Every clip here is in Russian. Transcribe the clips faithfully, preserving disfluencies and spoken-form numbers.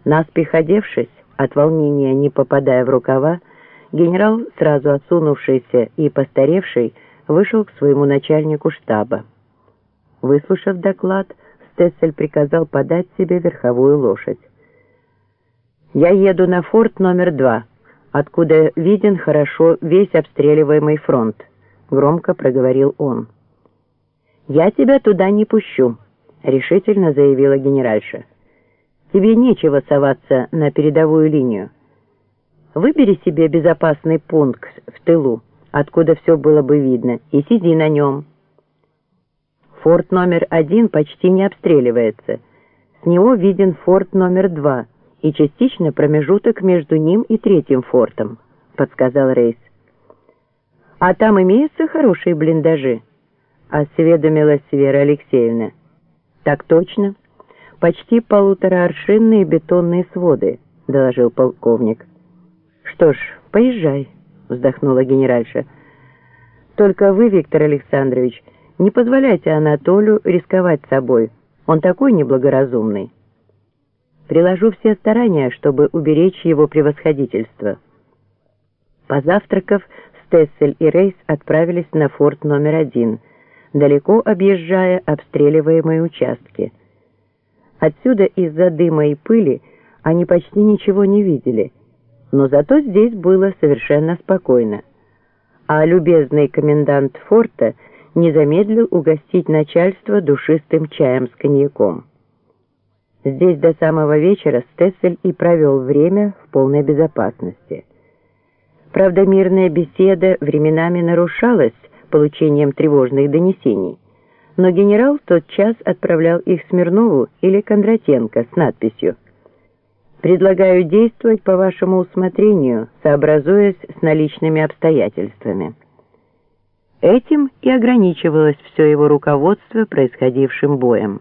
Наспех одевшись, от волнения не попадая в рукава, генерал, сразу осунувшийся и постаревший, вышел к своему начальнику штаба. Выслушав доклад, Стессель приказал подать себе верховую лошадь. «Я еду на форт номер два, откуда виден хорошо весь обстреливаемый фронт», — громко проговорил он. «Я тебя туда не пущу», — решительно заявила генеральша. «Тебе нечего соваться на передовую линию. Выбери себе безопасный пункт в тылу, откуда все было бы видно, и сиди на нем. Форт номер один почти не обстреливается. С него виден форт номер два и частично промежуток между ним и третьим фортом», — подсказал Рейс. «А там имеются хорошие блиндажи?» — осведомилась Вера Алексеевна. «Так точно. Почти полуторааршинные бетонные своды», — доложил полковник. «Что ж, поезжай», — вздохнула генеральша. «Только вы, Виктор Александрович, не позволяйте Анатолию рисковать собой. Он такой неблагоразумный. Приложу все старания, чтобы уберечь его превосходительство». Позавтракав, Стессель и Рейс отправились на форт номер один, далеко объезжая обстреливаемые участки. Отсюда из-за дыма и пыли они почти ничего не видели, но зато здесь было совершенно спокойно. А любезный комендант форта не замедлил угостить начальство душистым чаем с коньяком. Здесь до самого вечера Стессель и провел время в полной безопасности. Правда, мирная беседа временами нарушалась получением тревожных донесений, но генерал тотчас отправлял их Смирнову или Кондратенко с надписью: «Предлагаю действовать по вашему усмотрению, сообразуясь с наличными обстоятельствами». Этим и ограничивалось все его руководство происходившим боем.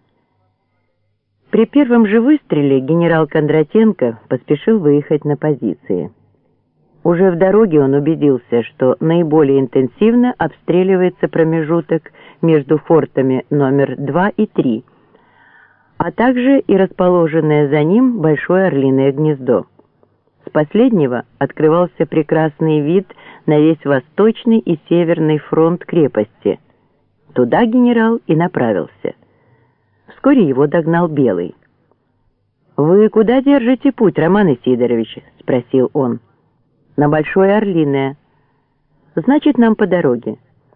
При первом же выстреле генерал Кондратенко поспешил выехать на позиции. Уже в дороге он убедился, что наиболее интенсивно обстреливается промежуток между фортами номер два и три, а также и расположенное за ним Большое Орлиное гнездо. С последнего открывался прекрасный вид на весь восточный и северный фронт крепости. Туда генерал и направился. Вскоре его догнал Белый. «Вы куда держите путь, Роман Исидорович?» — спросил он. «На Большое Орлиное». «Значит, нам по дороге.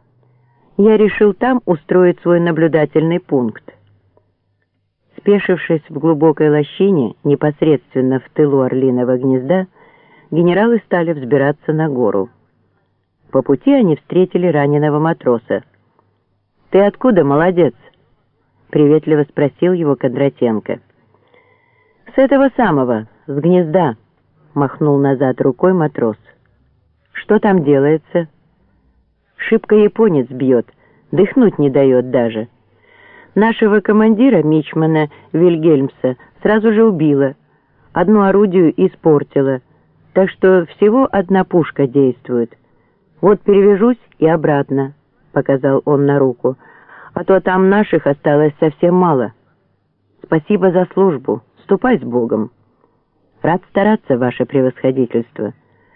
Я решил там устроить свой наблюдательный пункт». Спешившись в глубокой лощине, непосредственно в тылу Орлиного гнезда, генералы стали взбираться на гору. По пути они встретили раненого матроса. «Ты откуда, молодец?» — приветливо спросил его Кондратенко. «С этого самого, с гнезда», — махнул назад рукой матрос. «Что там делается?» «Шибко японец бьет, дыхнуть не дает даже. Нашего командира, мичмана Вильгельмса, сразу же убило, одну орудию испортило, так что всего одна пушка действует. Вот перевяжусь и обратно», — показал он на руку, «а то там наших осталось совсем мало. Спасибо за службу, ступай с Богом. Рад стараться, ваше превосходительство.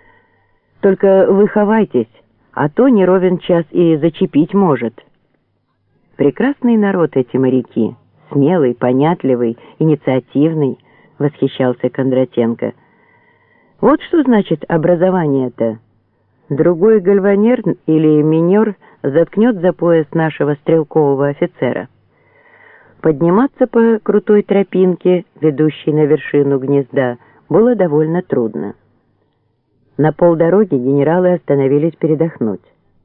Только вы ховайтесь, а то не ровен час и зачепить может». «Прекрасный народ эти моряки, смелый, понятливый, инициативный», — восхищался Кондратенко. «Вот что значит образование-то. Другой гальванер или минер заткнет за пояс нашего стрелкового офицера». Подниматься по крутой тропинке, ведущей на вершину гнезда, было довольно трудно. На полдороги генералы остановились передохнуть.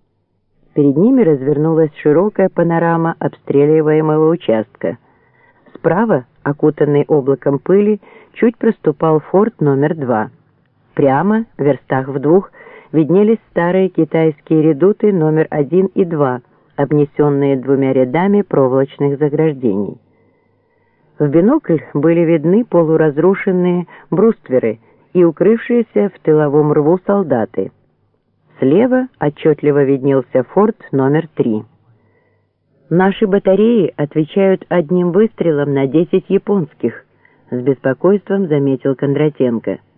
Перед ними развернулась широкая панорама обстреливаемого участка. Справа, окутанный облаком пыли, чуть проступал форт номер два. Прямо, в верстах в двух, виднелись старые китайские редуты номер один и два, обнесенные двумя рядами проволочных заграждений. В бинокль были видны полуразрушенные брустверы и укрывшиеся в тыловом рву солдаты. Слева отчетливо виднелся форт номер три. «Наши батареи отвечают одним выстрелом на десять японских», с беспокойством заметил Кондратенко.